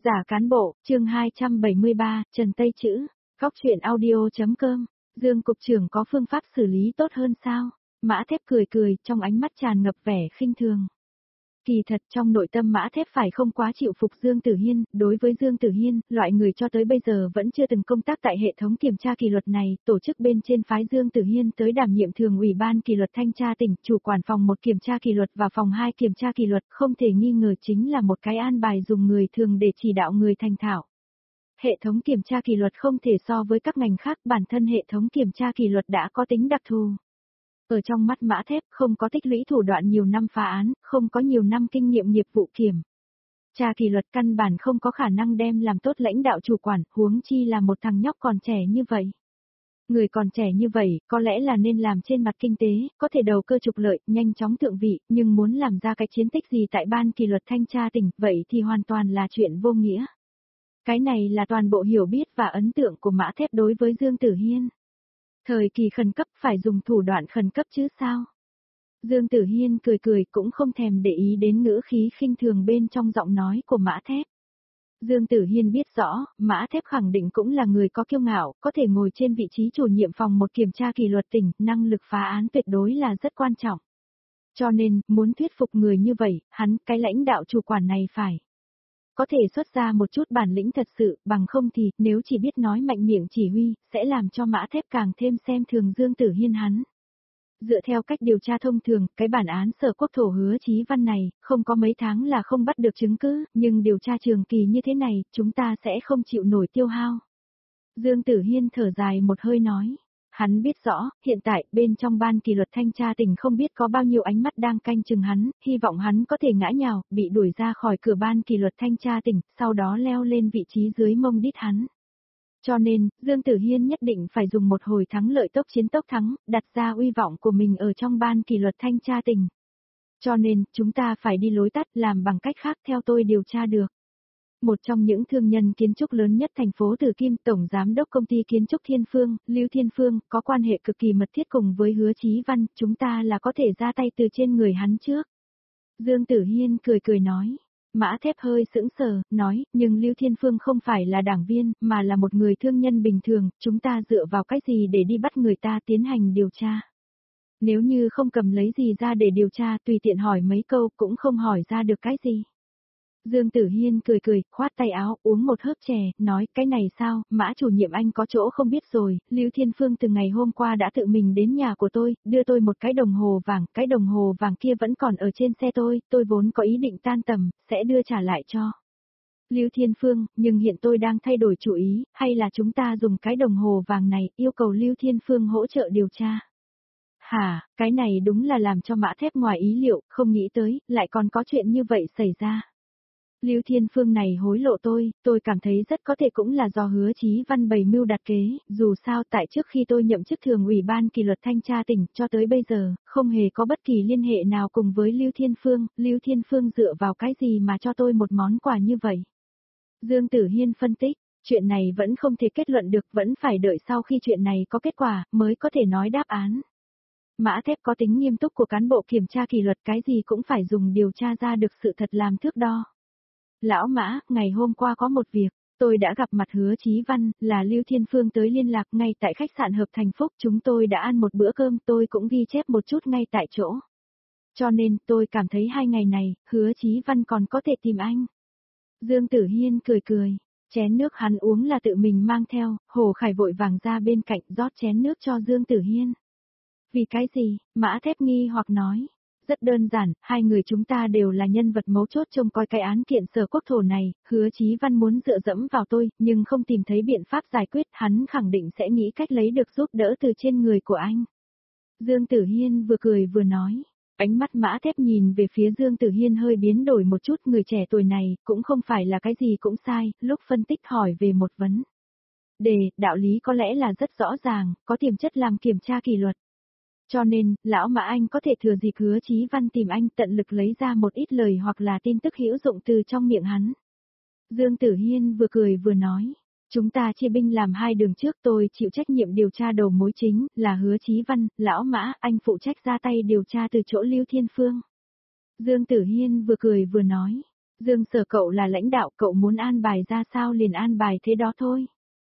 Giả cán bộ, chương 273, Trần Tây Chữ, góc chuyện audio.com, Dương Cục trưởng có phương pháp xử lý tốt hơn sao? Mã Thép cười cười, trong ánh mắt tràn ngập vẻ khinh thường. Kỳ thật trong nội tâm Mã Thép phải không quá chịu phục Dương Tử Hiên, đối với Dương Tử Hiên, loại người cho tới bây giờ vẫn chưa từng công tác tại hệ thống kiểm tra kỷ luật này, tổ chức bên trên phái Dương Tử Hiên tới đảm nhiệm thường ủy ban kỷ luật thanh tra tỉnh, chủ quản phòng 1 kiểm tra kỷ luật và phòng 2 kiểm tra kỷ luật, không thể nghi ngờ chính là một cái an bài dùng người thường để chỉ đạo người thành thạo. Hệ thống kiểm tra kỷ luật không thể so với các ngành khác, bản thân hệ thống kiểm tra kỷ luật đã có tính đặc thù. Ở trong mắt Mã Thép không có tích lũy thủ đoạn nhiều năm phá án, không có nhiều năm kinh nghiệm nghiệp vụ kiểm tra kỷ luật, căn bản không có khả năng đem làm tốt lãnh đạo chủ quản, huống chi là một thằng nhóc còn trẻ như vậy. Người còn trẻ như vậy, có lẽ là nên làm trên mặt kinh tế, có thể đầu cơ trục lợi, nhanh chóng thượng vị, nhưng muốn làm ra cái chiến tích gì tại ban kỷ luật thanh tra tỉnh, vậy thì hoàn toàn là chuyện vô nghĩa. Cái này là toàn bộ hiểu biết và ấn tượng của Mã Thép đối với Dương Tử Hiên. Thời kỳ khẩn cấp phải dùng thủ đoạn khẩn cấp chứ sao? Dương Tử Hiên cười cười cũng không thèm để ý đến ngữ khí khinh thường bên trong giọng nói của Mã Thép. Dương Tử Hiên biết rõ, Mã Thép khẳng định cũng là người có kiêu ngạo, có thể ngồi trên vị trí chủ nhiệm phòng 1 kiểm tra kỷ luật tỉnh, năng lực phá án tuyệt đối là rất quan trọng. Cho nên, muốn thuyết phục người như vậy, hắn, cái lãnh đạo chủ quản này phải có thể xuất ra một chút bản lĩnh thật sự, bằng không thì, nếu chỉ biết nói mạnh miệng chỉ huy, sẽ làm cho Mã Thép càng thêm xem thường Dương Tử Hiên hắn. Dựa theo cách điều tra thông thường, cái bản án Sở Quốc Thổ Hứa Chí Văn này, không có mấy tháng là không bắt được chứng cứ, nhưng điều tra trường kỳ như thế này, chúng ta sẽ không chịu nổi tiêu hao. Dương Tử Hiên thở dài một hơi nói. Hắn biết rõ, hiện tại, bên trong ban kỷ luật thanh tra tỉnh không biết có bao nhiêu ánh mắt đang canh chừng hắn, hy vọng hắn có thể ngã nhào, bị đuổi ra khỏi cửa ban kỷ luật thanh tra tỉnh, sau đó leo lên vị trí dưới mông đít hắn. Cho nên, Dương Tử Hiên nhất định phải dùng một hồi thắng lợi tốc chiến tốc thắng, đặt ra uy vọng của mình ở trong ban kỷ luật thanh tra tỉnh. Cho nên, chúng ta phải đi lối tắt, làm bằng cách khác theo tôi điều tra được. Một trong những thương nhân kiến trúc lớn nhất thành phố Tử Kim, tổng giám đốc công ty kiến trúc Thiên Phương, Lưu Thiên Phương, có quan hệ cực kỳ mật thiết cùng với Hứa Chí Văn, chúng ta là có thể ra tay từ trên người hắn trước. Dương Tử Hiên cười cười nói. Mã Thép hơi sững sờ, nói, nhưng Lưu Thiên Phương không phải là đảng viên, mà là một người thương nhân bình thường, chúng ta dựa vào cái gì để đi bắt người ta tiến hành điều tra. Nếu như không cầm lấy gì ra để điều tra, tùy tiện hỏi mấy câu cũng không hỏi ra được cái gì. Dương Tử Hiên cười cười, khoát tay áo, uống một hớp chè, nói, cái này sao, Mã chủ nhiệm anh có chỗ không biết rồi, Lưu Thiên Phương từ ngày hôm qua đã tự mình đến nhà của tôi, đưa tôi một cái đồng hồ vàng, cái đồng hồ vàng kia vẫn còn ở trên xe tôi vốn có ý định tan tầm, sẽ đưa trả lại cho Lưu Thiên Phương, nhưng hiện tôi đang thay đổi chủ ý, hay là chúng ta dùng cái đồng hồ vàng này, yêu cầu Lưu Thiên Phương hỗ trợ điều tra. Hả, cái này đúng là làm cho Mã Thép ngoài ý liệu, không nghĩ tới, lại còn có chuyện như vậy xảy ra. Lưu Thiên Phương này hối lộ tôi cảm thấy rất có thể cũng là do Hứa Chí Văn bày mưu đặt kế, dù sao tại trước khi tôi nhậm chức thường ủy ban kỷ luật thanh tra tỉnh cho tới bây giờ, không hề có bất kỳ liên hệ nào cùng với Lưu Thiên Phương dựa vào cái gì mà cho tôi một món quà như vậy. Dương Tử Hiên phân tích, chuyện này vẫn không thể kết luận được, vẫn phải đợi sau khi chuyện này có kết quả, mới có thể nói đáp án. Mã Thép có tính nghiêm túc của cán bộ kiểm tra kỷ luật, cái gì cũng phải dùng điều tra ra được sự thật làm thước đo. Lão Mã, ngày hôm qua có một việc, tôi đã gặp mặt Hứa Chí Văn, là Lưu Thiên Phương tới liên lạc ngay tại khách sạn Hợp Thành Phúc, chúng tôi đã ăn một bữa cơm, tôi cũng ghi chép một chút ngay tại chỗ. Cho nên, tôi cảm thấy 2 ngày này, Hứa Chí Văn còn có thể tìm anh. Dương Tử Hiên cười cười, chén nước hắn uống là tự mình mang theo, Hồ Khải vội vàng ra bên cạnh rót chén nước cho Dương Tử Hiên. Vì cái gì? Mã Thép nghi hoặc nói. Rất đơn giản, 2 người chúng ta đều là nhân vật mấu chốt trông coi cái án kiện Sở Quốc Thổ này, Hứa Chí Văn muốn dựa dẫm vào tôi, nhưng không tìm thấy biện pháp giải quyết, hắn khẳng định sẽ nghĩ cách lấy được giúp đỡ từ trên người của anh. Dương Tử Hiên vừa cười vừa nói, ánh mắt Mã Thép nhìn về phía Dương Tử Hiên hơi biến đổi một chút, người trẻ tuổi này, cũng không phải là cái gì cũng sai, lúc phân tích hỏi về một vấn đề, đạo lý có lẽ là rất rõ ràng, có tiềm chất làm kiểm tra kỷ luật. Cho nên, lão Mã anh có thể thừa dịp Hứa Chí Văn tìm anh tận lực lấy ra một ít lời hoặc là tin tức hữu dụng từ trong miệng hắn. Dương Tử Hiên vừa cười vừa nói, chúng ta chia binh làm 2 đường trước, tôi chịu trách nhiệm điều tra đầu mối chính, là Hứa Chí Văn, lão Mã, anh phụ trách ra tay điều tra từ chỗ Lưu Thiên Phương. Dương Tử Hiên vừa cười vừa nói, Dương Sở cậu là lãnh đạo, cậu muốn an bài ra sao liền an bài thế đó thôi.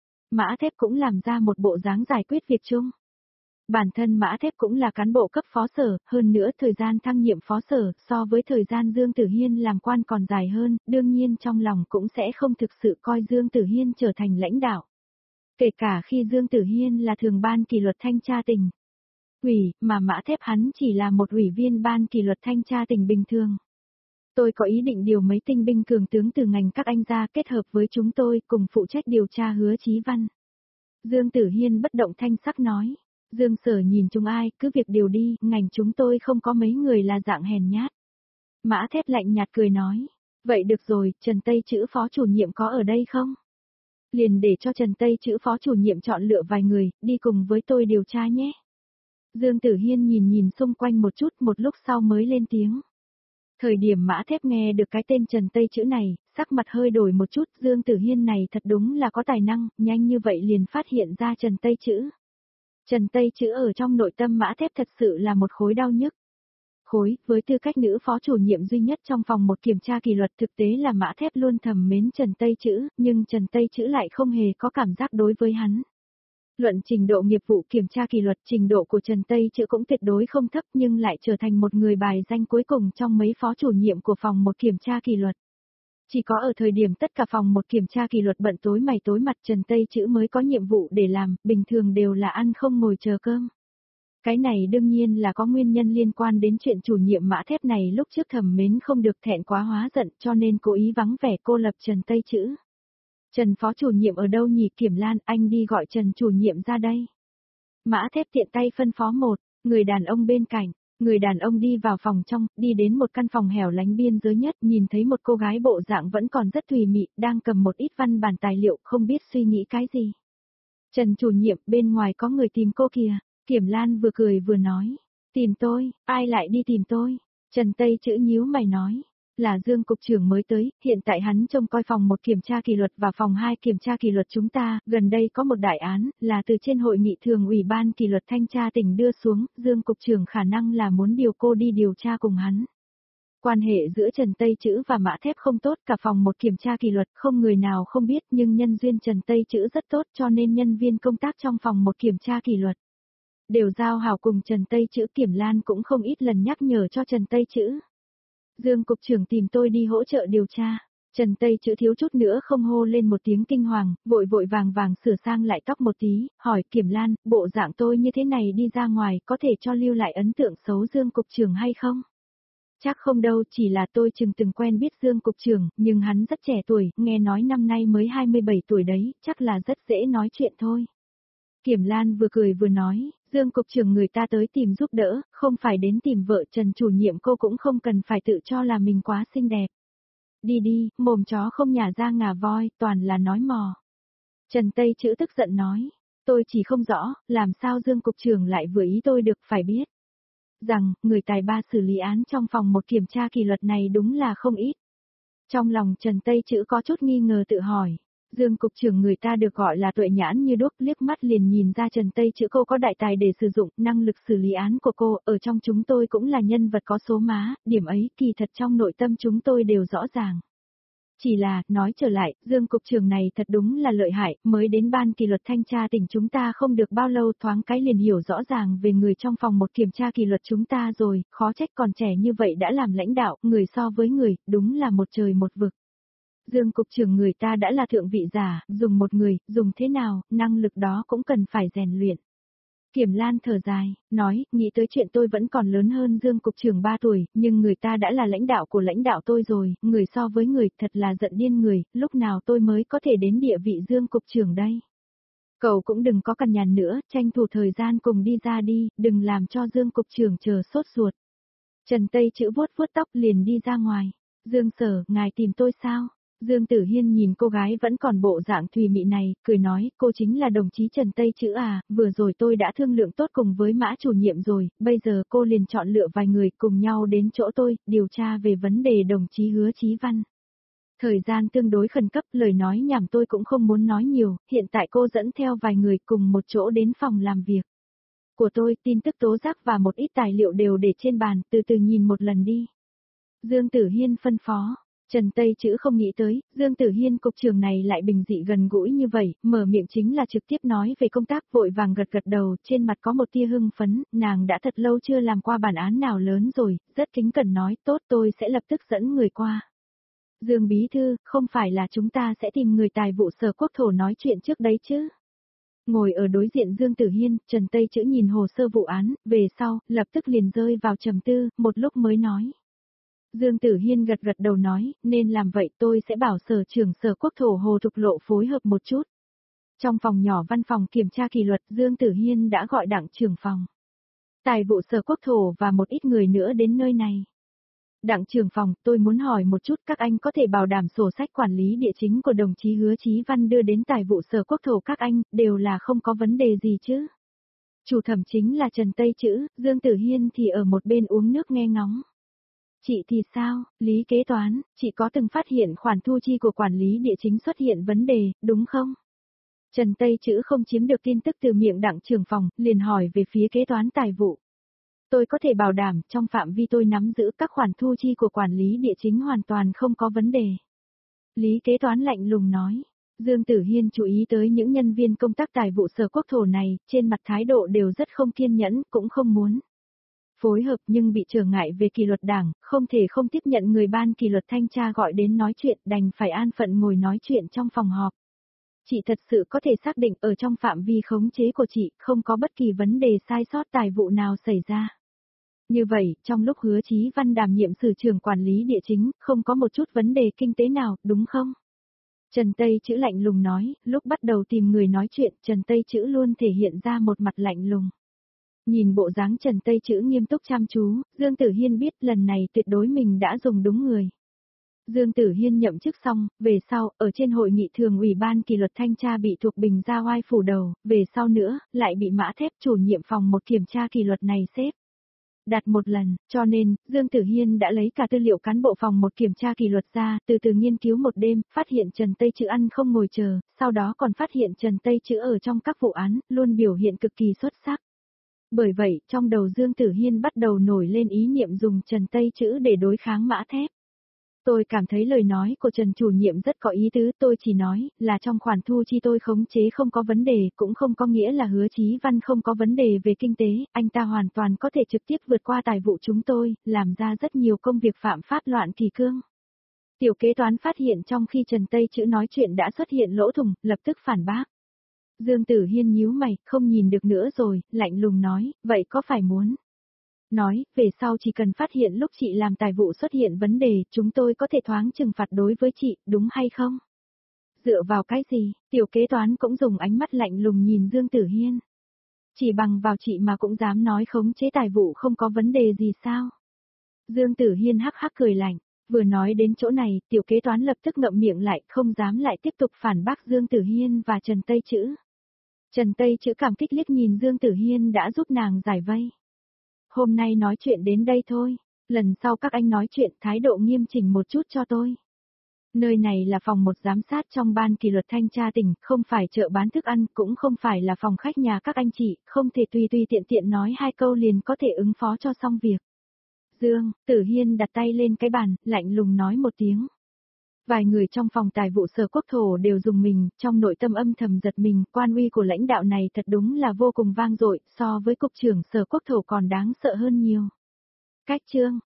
Mã Thép cũng làm ra một bộ dáng giải quyết việc chung. Bản thân Mã Thép cũng là cán bộ cấp phó sở, hơn nữa thời gian thăng nhiệm phó sở so với thời gian Dương Tử Hiên làm quan còn dài hơn, đương nhiên trong lòng cũng sẽ không thực sự coi Dương Tử Hiên trở thành lãnh đạo. Kể cả khi Dương Tử Hiên là thường ban kỷ luật thanh tra tỉnh ủy, mà Mã Thép hắn chỉ là một ủy viên ban kỷ luật thanh tra tỉnh bình thường. Tôi có ý định điều mấy tinh binh cường tướng từ ngành các anh ra kết hợp với chúng tôi cùng phụ trách điều tra Hứa Chí Văn. Dương Tử Hiên bất động thanh sắc nói. Dương Sở nhìn chúng ai, cứ việc điều đi, ngành chúng tôi không có mấy người là dạng hèn nhát. Mã Thép lạnh nhạt cười nói. Vậy được rồi, Trần Tây Chữ phó chủ nhiệm có ở đây không? Liền để cho Trần Tây Chữ phó chủ nhiệm chọn lựa vài người, đi cùng với tôi điều tra nhé. Dương Tử Hiên nhìn xung quanh một chút, một lúc sau mới lên tiếng. Thời điểm Mã Thép nghe được cái tên Trần Tây Chữ này, sắc mặt hơi đổi một chút, Dương Tử Hiên này thật đúng là có tài năng, nhanh như vậy liền phát hiện ra Trần Tây Chữ. Trần Tây Chữ ở trong nội tâm Mã Thép thật sự là một khối đau nhức. Với tư cách nữ phó chủ nhiệm duy nhất trong phòng một kiểm tra kỷ luật thực tế là Mã Thép luôn thầm mến Trần Tây Chữ, nhưng Trần Tây Chữ lại không hề có cảm giác đối với hắn. Luận trình độ nghiệp vụ kiểm tra kỷ luật, trình độ của Trần Tây Chữ cũng tuyệt đối không thấp nhưng lại trở thành một người bài danh cuối cùng trong mấy phó chủ nhiệm của phòng một kiểm tra kỷ luật. Chỉ có ở thời điểm tất cả phòng một kiểm tra kỷ luật bận tối mày tối mặt Trần Tây Chữ mới có nhiệm vụ để làm, bình thường đều là ăn không ngồi chờ cơm. Cái này đương nhiên là có nguyên nhân liên quan đến chuyện chủ nhiệm Mã Thép này lúc trước thầm mến không được thẹn quá hóa giận cho nên cố ý vắng vẻ cô lập Trần Tây Chữ. Trần phó chủ nhiệm ở đâu nhỉ? Kiểm Lan, anh đi gọi Trần chủ nhiệm ra đây. Mã Thép tiện tay phân phó một, người đàn ông bên cạnh. Người đàn ông đi vào phòng trong, đi đến một căn phòng hẻo lánh biên giới nhất, nhìn thấy một cô gái bộ dạng vẫn còn rất tùy mị, đang cầm một ít văn bản tài liệu, không biết suy nghĩ cái gì. Trần chủ nhiệm, bên ngoài có người tìm cô kìa. Kiểm Lan vừa cười vừa nói. Tìm tôi, ai lại đi tìm tôi? Trần Tây Chữ nhíu mày nói. Là Dương cục trưởng mới tới, hiện tại hắn trông coi phòng một kiểm tra kỷ luật và phòng 2 kiểm tra kỷ luật chúng ta, gần đây có một đại án, là từ trên hội nghị thường ủy ban kỷ luật thanh tra tỉnh đưa xuống, Dương cục trưởng khả năng là muốn điều cô đi điều tra cùng hắn. Quan hệ giữa Trần Tây Chữ và Mã Thép không tốt, cả phòng một kiểm tra kỷ luật không người nào không biết nhưng nhân duyên Trần Tây Chữ rất tốt cho nên nhân viên công tác trong phòng một kiểm tra kỷ luật đều giao hảo cùng Trần Tây Chữ. Kiểm Lan cũng không ít lần nhắc nhở cho Trần Tây Chữ. Dương cục trưởng tìm tôi đi hỗ trợ điều tra. Trần Tây Chữ thiếu chút nữa không hô lên một tiếng kinh hoàng, vội vội vàng vàng sửa sang lại tóc một tí, hỏi Kiểm Lan, bộ dạng tôi như thế này đi ra ngoài có thể cho lưu lại ấn tượng xấu Dương cục trưởng hay không? Chắc không đâu, chỉ là tôi từng quen biết Dương cục trưởng, nhưng hắn rất trẻ tuổi, nghe nói năm nay mới 27 tuổi đấy, chắc là rất dễ nói chuyện thôi. Kiểm Lan vừa cười vừa nói, Dương cục trưởng người ta tới tìm giúp đỡ, không phải đến tìm vợ. Trần chủ nhiệm cô cũng không cần phải tự cho là mình quá xinh đẹp. Đi đi, mồm chó không nhả ra ngà voi, toàn là nói mò. Trần Tây Chữ tức giận nói, tôi chỉ không rõ, làm sao Dương cục trưởng lại vừa ý tôi được, phải biết rằng, người tài ba xử lý án trong phòng một kiểm tra kỷ luật này đúng là không ít. Trong lòng Trần Tây Chữ có chút nghi ngờ tự hỏi. Dương cục trưởng người ta được gọi là tuệ nhãn như đuốc, liếc mắt liền nhìn ra Trần Tây Chữ cô có đại tài để sử dụng, năng lực xử lý án của cô, ở trong chúng tôi cũng là nhân vật có số má, điểm ấy kỳ thật trong nội tâm chúng tôi đều rõ ràng. Chỉ là, nói trở lại, Dương cục trưởng này thật đúng là lợi hại, mới đến ban kỷ luật thanh tra tỉnh chúng ta không được bao lâu thoáng cái liền hiểu rõ ràng về người trong phòng một kiểm tra kỷ luật chúng ta rồi, khó trách còn trẻ như vậy đã làm lãnh đạo, người so với người, đúng là một trời một vực. Dương cục trưởng người ta đã là thượng vị giả, dùng một người, dùng thế nào, năng lực đó cũng cần phải rèn luyện. Kiểm Lan thở dài, nói, nghĩ tới chuyện tôi vẫn còn lớn hơn Dương cục trưởng 3 tuổi, nhưng người ta đã là lãnh đạo của lãnh đạo tôi rồi, người so với người, thật là giận điên người, lúc nào tôi mới có thể đến địa vị Dương cục trưởng đây. Cậu cũng đừng có cằn nhằn nữa, tranh thủ thời gian cùng đi ra đi, đừng làm cho Dương cục trưởng chờ sốt ruột. Trần Tây Chữ vuốt vuốt tóc liền đi ra ngoài. Dương Sở, ngài tìm tôi sao? Dương Tử Hiên nhìn cô gái vẫn còn bộ dạng thùy mị này, cười nói, cô chính là đồng chí Trần Tây Chữ à, vừa rồi tôi đã thương lượng tốt cùng với Mã chủ nhiệm rồi, bây giờ cô liền chọn lựa vài người cùng nhau đến chỗ tôi, điều tra về vấn đề đồng chí Hứa Chí Văn. Thời gian tương đối khẩn cấp, lời nói nhảm tôi cũng không muốn nói nhiều, hiện tại cô dẫn theo vài người cùng một chỗ đến phòng làm việc của tôi, tin tức tố giác và một ít tài liệu đều để trên bàn, từ từ nhìn một lần đi. Dương Tử Hiên phân phó. Trần Tây Chữ không nghĩ tới, Dương Tử Hiên cục trưởng này lại bình dị gần gũi như vậy, mở miệng chính là trực tiếp nói về công tác, vội vàng gật gật đầu, trên mặt có một tia hưng phấn, nàng đã thật lâu chưa làm qua bản án nào lớn rồi, rất kính cẩn nói, tốt tôi sẽ lập tức dẫn người qua. Dương Bí Thư, không phải là chúng ta sẽ tìm người tài vụ Sở Quốc Thổ nói chuyện trước đấy chứ? Ngồi ở đối diện Dương Tử Hiên, Trần Tây Chữ nhìn hồ sơ vụ án, về sau, lập tức liền rơi vào trầm tư, một lúc mới nói. Dương Tử Hiên gật gật đầu nói, nên làm vậy tôi sẽ bảo Sở trưởng Sở Quốc Thổ Hồ Thục Lộ phối hợp một chút. Trong phòng nhỏ văn phòng kiểm tra kỷ luật, Dương Tử Hiên đã gọi đặng trưởng phòng tài vụ Sở Quốc Thổ và một ít người nữa đến nơi này. Đặng trưởng phòng, tôi muốn hỏi một chút các anh có thể bảo đảm sổ sách quản lý địa chính của đồng chí Hứa Chí Văn đưa đến tài vụ Sở Quốc Thổ các anh, đều là không có vấn đề gì chứ? Chủ thẩm chính là Trần Tây Chữ, Dương Tử Hiên thì ở một bên uống nước nghe ngóng. Chị thì sao, lý kế toán, chị có từng phát hiện khoản thu chi của quản lý địa chính xuất hiện vấn đề, đúng không? Trần Tây Chữ không chiếm được tin tức từ miệng đặng trưởng phòng, liền hỏi về phía kế toán tài vụ. Tôi có thể bảo đảm, trong phạm vi tôi nắm giữ các khoản thu chi của quản lý địa chính hoàn toàn không có vấn đề. Lý kế toán lạnh lùng nói. Dương Tử Hiên chú ý tới những nhân viên công tác tài vụ Sở Quốc Thổ này, trên mặt thái độ đều rất không kiên nhẫn, cũng không muốn phối hợp nhưng bị trở ngại về kỷ luật đảng, không thể không tiếp nhận người ban kỷ luật thanh tra gọi đến nói chuyện, đành phải an phận ngồi nói chuyện trong phòng họp. Chị thật sự có thể xác định ở trong phạm vi khống chế của chị, không có bất kỳ vấn đề sai sót tài vụ nào xảy ra. Như vậy, trong lúc Hứa Chí Văn đảm nhiệm sử trưởng quản lý địa chính, không có một chút vấn đề kinh tế nào, đúng không? Trần Tây Chữ lạnh lùng nói, lúc bắt đầu tìm người nói chuyện, Trần Tây Chữ luôn thể hiện ra một mặt lạnh lùng. Nhìn bộ dáng Trần Tây Chữ nghiêm túc chăm chú, Dương Tử Hiên biết lần này tuyệt đối mình đã dùng đúng người. Dương Tử Hiên nhậm chức xong, về sau, ở trên hội nghị thường ủy ban kỷ luật thanh tra bị thuộc Bình Gia Oai phủ đầu, về sau nữa, lại bị Mã Thép chủ nhiệm phòng một kiểm tra kỷ luật này xếp đặt một lần, cho nên, Dương Tử Hiên đã lấy cả tư liệu cán bộ phòng một kiểm tra kỷ luật ra, từ từ nghiên cứu một đêm, phát hiện Trần Tây Chữ ăn không ngồi chờ, sau đó còn phát hiện Trần Tây Chữ ở trong các vụ án, luôn biểu hiện cực kỳ xuất sắc. Bởi vậy, trong đầu Dương Tử Hiên bắt đầu nổi lên ý niệm dùng Trần Tây Chữ để đối kháng Mã Thép. Tôi cảm thấy lời nói của Trần chủ nhiệm rất có ý tứ, tôi chỉ nói là trong khoản thu chi tôi khống chế không có vấn đề, cũng không có nghĩa là Hứa Chí Văn không có vấn đề về kinh tế, anh ta hoàn toàn có thể trực tiếp vượt qua tài vụ chúng tôi, làm ra rất nhiều công việc phạm pháp loạn kỷ cương. Tiểu kế toán phát hiện trong khi Trần Tây Chữ nói chuyện đã xuất hiện lỗ thủng, lập tức phản bác. Dương Tử Hiên nhíu mày, không nhìn được nữa rồi, lạnh lùng nói, vậy có phải muốn nói, về sau chỉ cần phát hiện lúc chị làm tài vụ xuất hiện vấn đề, chúng tôi có thể thoáng trừng phạt đối với chị, đúng hay không? Dựa vào cái gì, tiểu kế toán cũng dùng ánh mắt lạnh lùng nhìn Dương Tử Hiên. Chỉ bằng vào chị mà cũng dám nói khống chế tài vụ không có vấn đề gì sao? Dương Tử Hiên hắc hắc cười lạnh, vừa nói đến chỗ này, tiểu kế toán lập tức ngậm miệng lại, không dám lại tiếp tục phản bác Dương Tử Hiên và Trần Tây Chữ. Trần Tây Chữ cảm kích liếc nhìn Dương Tử Hiên đã giúp nàng giải vây. Hôm nay nói chuyện đến đây thôi, lần sau các anh nói chuyện thái độ nghiêm chỉnh một chút cho tôi. Nơi này là phòng một giám sát trong ban kỷ luật thanh tra tỉnh, không phải chợ bán thức ăn, cũng không phải là phòng khách nhà các anh chị, không thể tùy tùy tiện tiện nói hai câu liền có thể ứng phó cho xong việc. Dương, Tử Hiên đặt tay lên cái bàn, lạnh lùng nói một tiếng. Vài người trong phòng tài vụ Sở Quốc Thổ đều dùng mình, trong nội tâm âm thầm giật mình, quan uy của lãnh đạo này thật đúng là vô cùng vang dội, so với cục trưởng Sở Quốc Thổ còn đáng sợ hơn nhiều. Cách chương